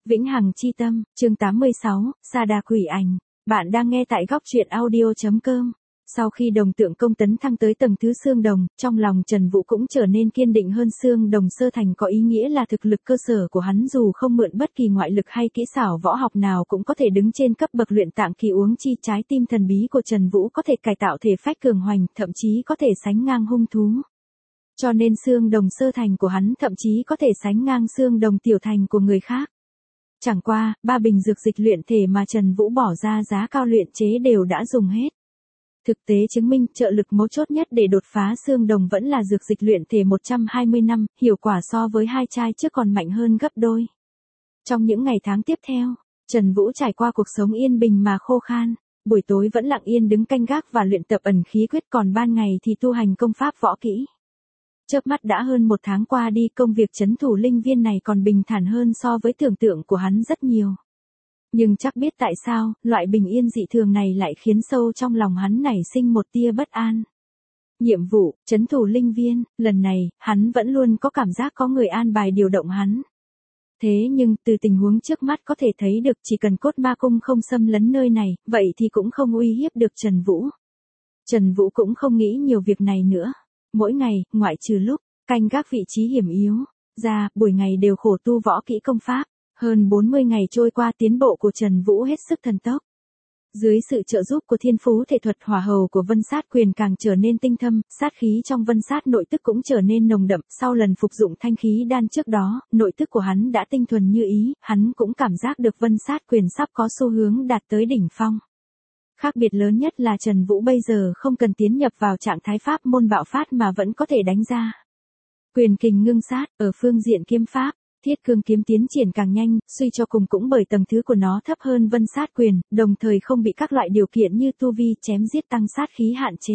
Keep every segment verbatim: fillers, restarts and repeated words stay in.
Vĩnh hằng chi tâm, chương tám mươi sáu, Sa Đà quỷ ảnh. Bạn đang nghe tại góc truyện audio chấm com. Sau khi đồng tượng công tấn thăng tới tầng thứ xương đồng, trong lòng Trần Vũ cũng trở nên kiên định hơn. Xương đồng sơ thành có ý nghĩa là thực lực cơ sở của hắn dù không mượn bất kỳ ngoại lực hay kỹ xảo võ học nào cũng có thể đứng trên cấp bậc luyện tạng kỳ uống chi. Trái tim thần bí của Trần Vũ có thể cải tạo thể phách cường hoành, thậm chí có thể sánh ngang hung thú. Cho nên xương đồng sơ thành của hắn thậm chí có thể sánh ngang xương đồng tiểu thành của người khác. Chẳng qua, ba bình dược dịch luyện thể mà Trần Vũ bỏ ra giá cao luyện chế đều đã dùng hết. Thực tế chứng minh trợ lực mấu chốt nhất để đột phá xương đồng vẫn là dược dịch luyện thể một trăm hai mươi năm, hiệu quả so với hai chai trước còn mạnh hơn gấp đôi. Trong những ngày tháng tiếp theo, Trần Vũ trải qua cuộc sống yên bình mà khô khan, buổi tối vẫn lặng yên đứng canh gác và luyện tập ẩn khí quyết, còn ban ngày thì tu hành công pháp võ kỹ. Chớp mắt đã hơn một tháng qua đi, công việc trấn thủ linh viên này còn bình thản hơn so với tưởng tượng của hắn rất nhiều. Nhưng chắc biết tại sao, loại bình yên dị thường này lại khiến sâu trong lòng hắn nảy sinh một tia bất an. Nhiệm vụ, trấn thủ linh viên, lần này, hắn vẫn luôn có cảm giác có người an bài điều động hắn. Thế nhưng, từ tình huống trước mắt có thể thấy được chỉ cần cốt ma cung không xâm lấn nơi này, vậy thì cũng không uy hiếp được Trần Vũ. Trần Vũ cũng không nghĩ nhiều việc này nữa. Mỗi ngày, ngoại trừ lúc canh gác vị trí hiểm yếu ra, buổi ngày đều khổ tu võ kỹ công pháp. Hơn bốn mươi ngày trôi qua, tiến bộ của Trần Vũ hết sức thần tốc. Dưới sự trợ giúp của thiên phú thể thuật hỏa hầu của Vân Sát Quyền càng trở nên tinh thâm, sát khí trong Vân Sát nội tức cũng trở nên nồng đậm. Sau lần phục dụng thanh khí đan trước đó, nội tức của hắn đã tinh thuần như ý, hắn cũng cảm giác được Vân Sát Quyền sắp có xu hướng đạt tới đỉnh phong. Khác biệt lớn nhất là Trần Vũ bây giờ không cần tiến nhập vào trạng thái pháp môn bạo phát mà vẫn có thể đánh ra. Quyền kình ngưng sát, ở phương diện kiếm pháp, Thiết Cương kiếm tiến triển càng nhanh, suy cho cùng cũng bởi tầng thứ của nó thấp hơn Vân Sát Quyền, đồng thời không bị các loại điều kiện như tu vi chém giết tăng sát khí hạn chế.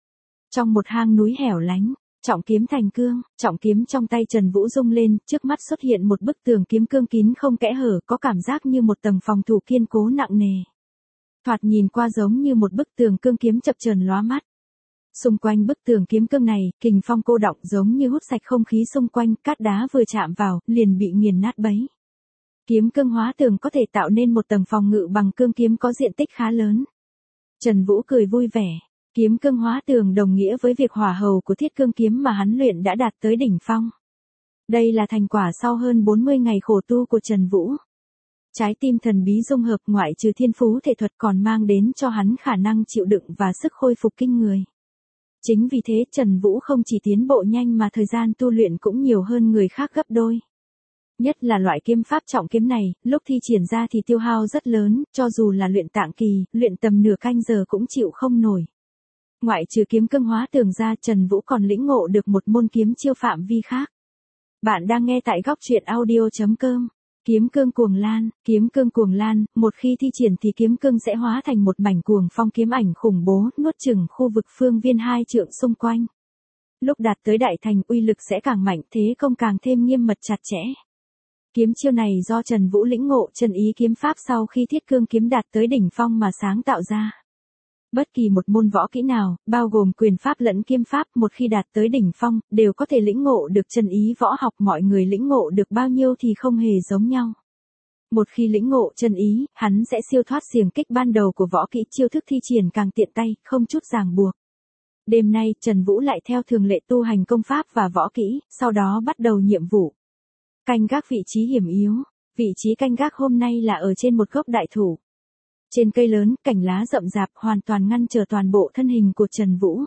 Trong một hang núi hẻo lánh, trọng kiếm thành cương, trọng kiếm trong tay Trần Vũ rung lên, trước mắt xuất hiện một bức tường kiếm cương kín không kẽ hở, có cảm giác như một tầng phòng thủ kiên cố nặng nề. Thoạt nhìn qua giống như một bức tường cương kiếm chập chờn lóa mắt. Xung quanh bức tường kiếm cương này, kình phong cô động giống như hút sạch không khí xung quanh, cát đá vừa chạm vào, liền bị nghiền nát bấy. Kiếm cương hóa tường có thể tạo nên một tầng phòng ngự bằng cương kiếm có diện tích khá lớn. Trần Vũ cười vui vẻ, kiếm cương hóa tường đồng nghĩa với việc hỏa hầu của Thiết Cương kiếm mà hắn luyện đã đạt tới đỉnh phong. Đây là thành quả sau hơn bốn mươi ngày khổ tu của Trần Vũ. Trái tim thần bí dung hợp, ngoại trừ thiên phú thể thuật còn mang đến cho hắn khả năng chịu đựng và sức khôi phục kinh người. Chính vì thế Trần Vũ không chỉ tiến bộ nhanh mà thời gian tu luyện cũng nhiều hơn người khác gấp đôi. Nhất là loại kiếm pháp trọng kiếm này, lúc thi triển ra thì tiêu hao rất lớn, cho dù là luyện tạng kỳ, luyện tầm nửa canh giờ cũng chịu không nổi. Ngoại trừ kiếm cương hóa tường ra, Trần Vũ còn lĩnh ngộ được một môn kiếm chiêu phạm vi khác. Bạn đang nghe tại góc truyện audio chấm com. Kiếm cương cuồng lan, kiếm cương cuồng lan, một khi thi triển thì kiếm cương sẽ hóa thành một mảnh cuồng phong kiếm ảnh khủng bố, nuốt chửng khu vực phương viên hai trượng xung quanh. Lúc đạt tới đại thành, uy lực sẽ càng mạnh, thế công càng thêm nghiêm mật chặt chẽ. Kiếm chiêu này do Trần Vũ lĩnh ngộ chân ý kiếm pháp sau khi Thiết Cương kiếm đạt tới đỉnh phong mà sáng tạo ra. Bất kỳ một môn võ kỹ nào, bao gồm quyền pháp lẫn kiếm pháp, một khi đạt tới đỉnh phong, đều có thể lĩnh ngộ được chân ý võ học, mọi người lĩnh ngộ được bao nhiêu thì không hề giống nhau. Một khi lĩnh ngộ chân ý, hắn sẽ siêu thoát xiềng kích ban đầu của võ kỹ, chiêu thức thi triển càng tiện tay, không chút ràng buộc. Đêm nay, Trần Vũ lại theo thường lệ tu hành công pháp và võ kỹ, sau đó bắt đầu nhiệm vụ. Canh gác vị trí hiểm yếu, vị trí canh gác hôm nay là ở trên một gốc đại thụ. Trên cây lớn, cành lá rậm rạp hoàn toàn ngăn trở toàn bộ thân hình của Trần Vũ.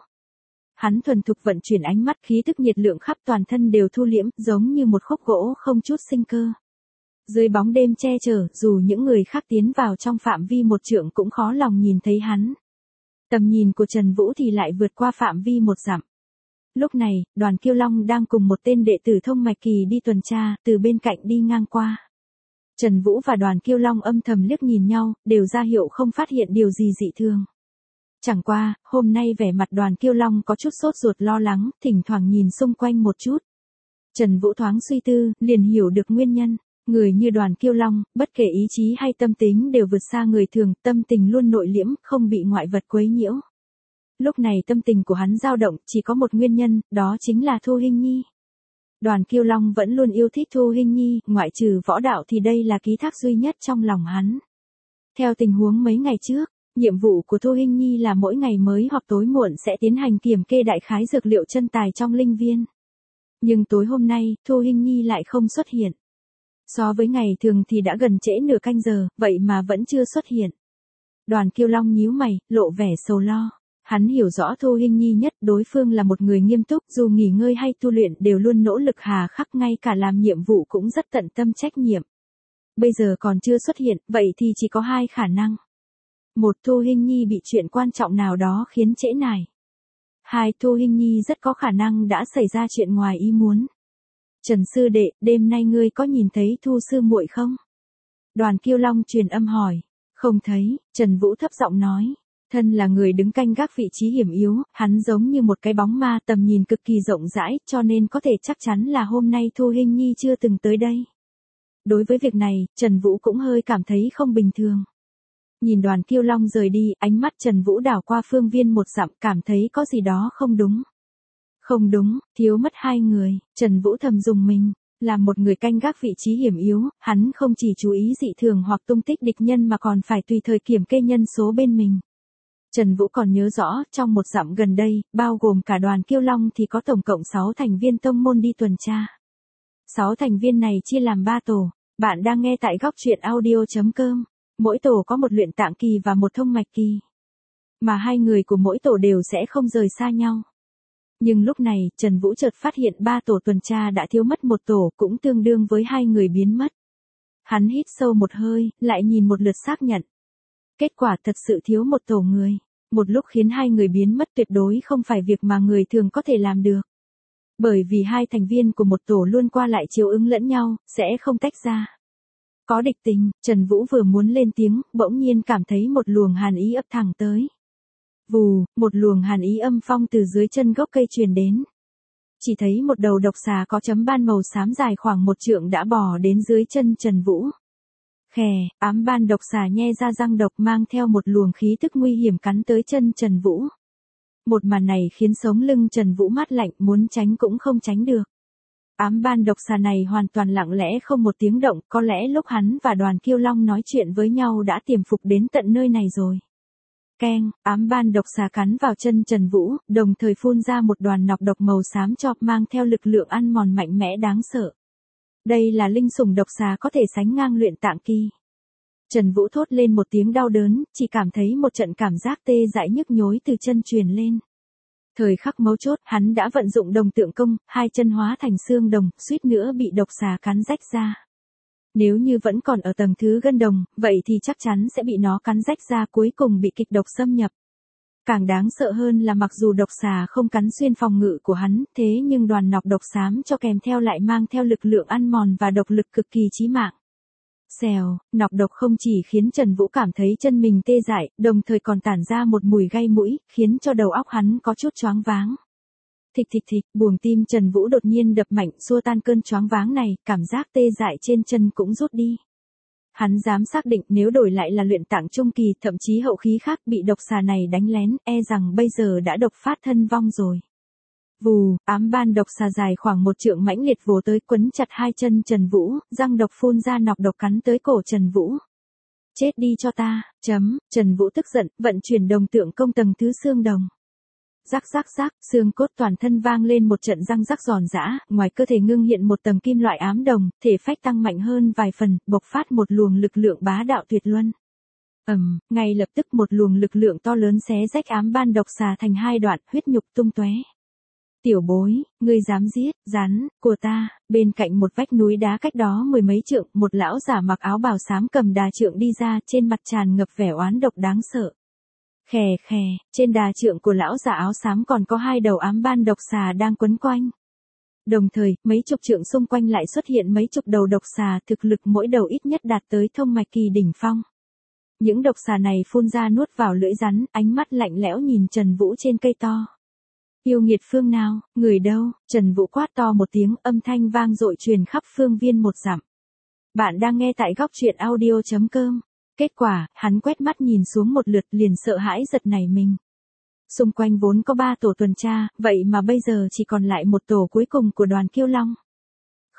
Hắn thuần thục vận chuyển ánh mắt, khí tức nhiệt lượng khắp toàn thân đều thu liễm, giống như một khúc gỗ không chút sinh cơ. Dưới bóng đêm che chở, dù những người khác tiến vào trong phạm vi một trượng cũng khó lòng nhìn thấy hắn. Tầm nhìn của Trần Vũ thì lại vượt qua phạm vi một dặm. Lúc này, Đoàn Kiêu Long đang cùng một tên đệ tử Thông Mạch Kỳ đi tuần tra, từ bên cạnh đi ngang qua. Trần Vũ và Đoàn Kiêu Long âm thầm liếc nhìn nhau, đều ra hiệu không phát hiện điều gì dị thường. Chẳng qua, hôm nay vẻ mặt Đoàn Kiêu Long có chút sốt ruột lo lắng, thỉnh thoảng nhìn xung quanh một chút. Trần Vũ thoáng suy tư, liền hiểu được nguyên nhân. Người như Đoàn Kiêu Long, bất kể ý chí hay tâm tính đều vượt xa người thường, tâm tình luôn nội liễm, không bị ngoại vật quấy nhiễu. Lúc này tâm tình của hắn dao động, chỉ có một nguyên nhân, đó chính là Thu Hinh Nhi. Đoàn Kiêu Long vẫn luôn yêu thích Thu Hinh Nhi, ngoại trừ võ đạo thì đây là ký thác duy nhất trong lòng hắn. Theo tình huống mấy ngày trước, nhiệm vụ của Thu Hinh Nhi là mỗi ngày mới hoặc tối muộn sẽ tiến hành kiểm kê đại khái dược liệu chân tài trong linh viên. Nhưng tối hôm nay, Thu Hinh Nhi lại không xuất hiện. So với ngày thường thì đã gần trễ nửa canh giờ, vậy mà vẫn chưa xuất hiện. Đoàn Kiêu Long nhíu mày, lộ vẻ sầu lo. Hắn hiểu rõ Thu Hinh Nhi nhất, đối phương là một người nghiêm túc, dù nghỉ ngơi hay tu luyện đều luôn nỗ lực hà khắc, ngay cả làm nhiệm vụ cũng rất tận tâm trách nhiệm. Bây giờ còn chưa xuất hiện, vậy thì chỉ có hai khả năng. Một, Thu Hinh Nhi bị chuyện quan trọng nào đó khiến trễ nải. Hai, Thu Hinh Nhi rất có khả năng đã xảy ra chuyện ngoài ý muốn. Trần sư đệ, đêm nay ngươi có nhìn thấy Thu sư muội không? Đoàn Kiêu Long truyền âm hỏi. Không thấy, Trần Vũ thấp giọng nói. Thân là người đứng canh gác vị trí hiểm yếu, hắn giống như một cái bóng ma, tầm nhìn cực kỳ rộng rãi, cho nên có thể chắc chắn là hôm nay Thu Hinh Nhi chưa từng tới đây. Đối với việc này, Trần Vũ cũng hơi cảm thấy không bình thường. Nhìn Đoàn Kiêu Long rời đi, ánh mắt Trần Vũ đảo qua phương viên một dặm, cảm thấy có gì đó không đúng. Không đúng, thiếu mất hai người, Trần Vũ thầm dùng mình. Làm một người canh gác vị trí hiểm yếu, hắn không chỉ chú ý dị thường hoặc tung tích địch nhân mà còn phải tùy thời kiểm kê nhân số bên mình. Trần Vũ còn nhớ rõ, trong một dặm gần đây, bao gồm cả Đoàn Kiêu Long thì có tổng cộng sáu thành viên tông môn đi tuần tra. sáu thành viên này chia làm ba tổ. Bạn đang nghe tại góc truyện audio chấm com. Mỗi tổ có một luyện tạng kỳ và một thông mạch kỳ. Mà hai người của mỗi tổ đều sẽ không rời xa nhau. Nhưng lúc này, Trần Vũ chợt phát hiện ba tổ tuần tra đã thiếu mất một tổ, cũng tương đương với hai người biến mất. Hắn hít sâu một hơi, lại nhìn một lượt xác nhận. Kết quả thật sự thiếu một tổ người. Một lúc khiến hai người biến mất tuyệt đối không phải việc mà người thường có thể làm được. Bởi vì hai thành viên của một tổ luôn qua lại chiếu ứng lẫn nhau, sẽ không tách ra. Có địch tình, Trần Vũ vừa muốn lên tiếng, bỗng nhiên cảm thấy một luồng hàn ý ập thẳng tới. Vù, một luồng hàn ý âm phong từ dưới chân gốc cây truyền đến. Chỉ thấy một đầu độc xà có chấm ban màu xám dài khoảng một trượng đã bò đến dưới chân Trần Vũ. Khè, ám ban độc xà nhe ra răng độc mang theo một luồng khí tức nguy hiểm cắn tới chân Trần Vũ. Một màn này khiến sống lưng Trần Vũ mát lạnh, muốn tránh cũng không tránh được. Ám ban độc xà này hoàn toàn lặng lẽ không một tiếng động, có lẽ lúc hắn và Đoàn Kiêu Long nói chuyện với nhau đã tiềm phục đến tận nơi này rồi. Keng, ám ban độc xà cắn vào chân Trần Vũ, đồng thời phun ra một đoàn nọc độc màu xám chọc mang theo lực lượng ăn mòn mạnh mẽ đáng sợ. Đây là linh sủng độc xà có thể sánh ngang luyện tạng kỳ. Trần Vũ thốt lên một tiếng đau đớn, chỉ cảm thấy một trận cảm giác tê dại nhức nhối từ chân truyền lên. Thời khắc mấu chốt, hắn đã vận dụng đồng tượng công, hai chân hóa thành xương đồng, suýt nữa bị độc xà cắn rách ra. Nếu như vẫn còn ở tầng thứ gân đồng, vậy thì chắc chắn sẽ bị nó cắn rách ra, cuối cùng bị kịch độc xâm nhập. Càng đáng sợ hơn là mặc dù độc xà không cắn xuyên phòng ngự của hắn, thế nhưng đoàn nọc độc xám cho kèm theo lại mang theo lực lượng ăn mòn và độc lực cực kỳ chí mạng. Xèo, nọc độc không chỉ khiến Trần Vũ cảm thấy chân mình tê dại, đồng thời còn tản ra một mùi gai mũi, khiến cho đầu óc hắn có chút choáng váng. Thịch thịch thịch, buồng tim Trần Vũ đột nhiên đập mạnh, xua tan cơn choáng váng này, cảm giác tê dại trên chân cũng rút đi. Hắn dám xác định nếu đổi lại là luyện tạng trung kỳ, thậm chí hậu khí khác bị độc xà này đánh lén, e rằng bây giờ đã độc phát thân vong rồi. Vù, ám ban độc xà dài khoảng một trượng mãnh liệt vồ tới, quấn chặt hai chân Trần Vũ, răng độc phun ra nọc độc cắn tới cổ Trần Vũ. Chết đi cho ta, chấm, Trần Vũ tức giận, vận chuyển đồng tượng công tầng thứ xương đồng. Rắc rắc rắc, xương cốt toàn thân vang lên một trận răng rắc giòn giã, ngoài cơ thể ngưng hiện một tầng kim loại ám đồng, thể phách tăng mạnh hơn vài phần, bộc phát một luồng lực lượng bá đạo tuyệt luân. Ầm, ngay lập tức một luồng lực lượng to lớn xé rách ám ban độc xà thành hai đoạn, huyết nhục tung tóe. Tiểu bối, ngươi dám giết, rắn, của ta, bên cạnh một vách núi đá cách đó mười mấy trượng, một lão giả mặc áo bào xám cầm đà trượng đi ra, trên mặt tràn ngập vẻ oán độc đáng sợ. Khè khè, trên đà trượng của lão giả áo xám còn có hai đầu ám ban độc xà đang quấn quanh. Đồng thời, mấy chục trượng xung quanh lại xuất hiện mấy chục đầu độc xà, thực lực mỗi đầu ít nhất đạt tới thông mạch kỳ đỉnh phong. Những độc xà này phun ra nuốt vào lưỡi rắn, ánh mắt lạnh lẽo nhìn Trần Vũ trên cây to. Yêu nghiệt phương nào, người đâu? Trần Vũ quát to một tiếng, âm thanh vang dội truyền khắp phương viên một dặm. Bạn đang nghe tại góc truyện audio chấm com. Kết quả, hắn quét mắt nhìn xuống một lượt liền sợ hãi giật nảy mình. Xung quanh vốn có ba tổ tuần tra, vậy mà bây giờ chỉ còn lại một tổ cuối cùng của Đoàn Kiêu Long.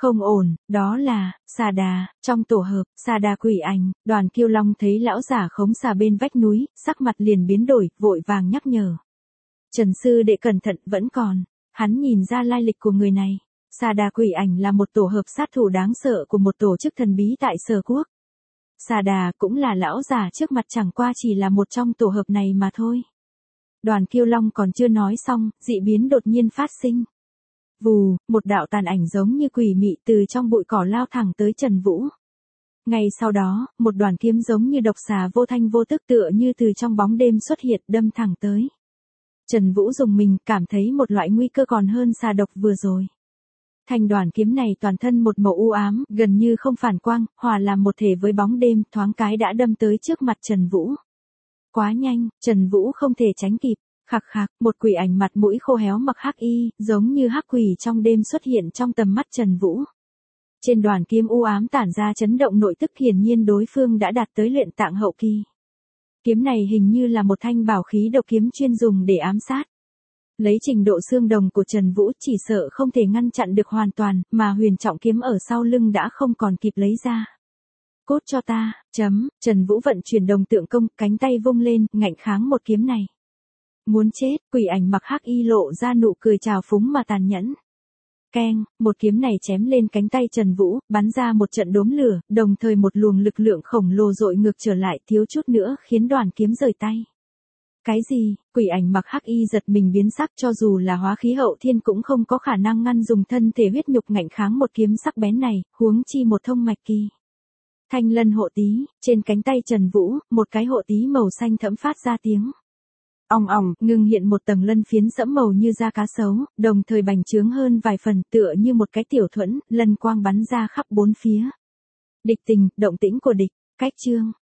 Không ổn, đó là, xà đà, trong tổ hợp, xà đà quỷ ảnh, Đoàn Kiêu Long thấy lão giả khống xà bên vách núi, sắc mặt liền biến đổi, vội vàng nhắc nhở. Trần sư đệ cẩn thận vẫn còn, hắn nhìn ra lai lịch của người này. Xà đà quỷ ảnh là một tổ hợp sát thủ đáng sợ của một tổ chức thần bí tại Sở Quốc. Xà đà cũng là lão giả trước mặt chẳng qua chỉ là một trong tổ hợp này mà thôi. Đoàn Kiêu Long còn chưa nói xong, dị biến đột nhiên phát sinh. Vù, một đạo tàn ảnh giống như quỷ mị từ trong bụi cỏ lao thẳng tới Trần Vũ. Ngay sau đó, một đoàn kiếm giống như độc xà vô thanh vô tức tựa như từ trong bóng đêm xuất hiện đâm thẳng tới. Trần Vũ dùng mình cảm thấy một loại nguy cơ còn hơn xà độc vừa rồi. Thanh đoàn kiếm này toàn thân một màu u ám, gần như không phản quang, hòa làm một thể với bóng đêm, thoáng cái đã đâm tới trước mặt Trần Vũ. Quá nhanh, Trần Vũ không thể tránh kịp. Khạc khạc, một quỷ ảnh mặt mũi khô héo mặc hắc y, giống như hắc quỷ trong đêm xuất hiện trong tầm mắt Trần Vũ. Trên đoàn kiếm u ám tản ra chấn động nội tức, hiển nhiên đối phương đã đạt tới luyện tạng hậu kỳ. Kiếm này hình như là một thanh bảo khí độc kiếm chuyên dùng để ám sát. Lấy trình độ xương đồng của Trần Vũ chỉ sợ không thể ngăn chặn được hoàn toàn, mà huyền trọng kiếm ở sau lưng đã không còn kịp lấy ra. Cốt cho ta, chấm, Trần Vũ vận chuyển đồng tượng công, cánh tay vung lên, ngạnh kháng một kiếm này. Muốn chết, quỷ ảnh mặc hắc y lộ ra nụ cười trào phúng mà tàn nhẫn. Keng, một kiếm này chém lên cánh tay Trần Vũ, bắn ra một trận đốm lửa, đồng thời một luồng lực lượng khổng lồ dội ngược trở lại, thiếu chút nữa khiến đoàn kiếm rời tay. Cái gì? Quỷ ảnh mặc hắc y giật mình biến sắc, cho dù là hóa khí hậu thiên cũng không có khả năng ngăn dùng thân thể huyết nhục ngạnh kháng một kiếm sắc bén này, huống chi một thông mạch kỳ. Thanh lân hộ tí, trên cánh tay Trần Vũ, một cái hộ tí màu xanh thẫm phát ra tiếng. Ong ong, ngưng hiện một tầng lân phiến sẫm màu như da cá sấu, đồng thời bành trướng hơn vài phần, tựa như một cái tiểu thuẫn, lân quang bắn ra khắp bốn phía. Địch tình, động tĩnh của địch, cách chương.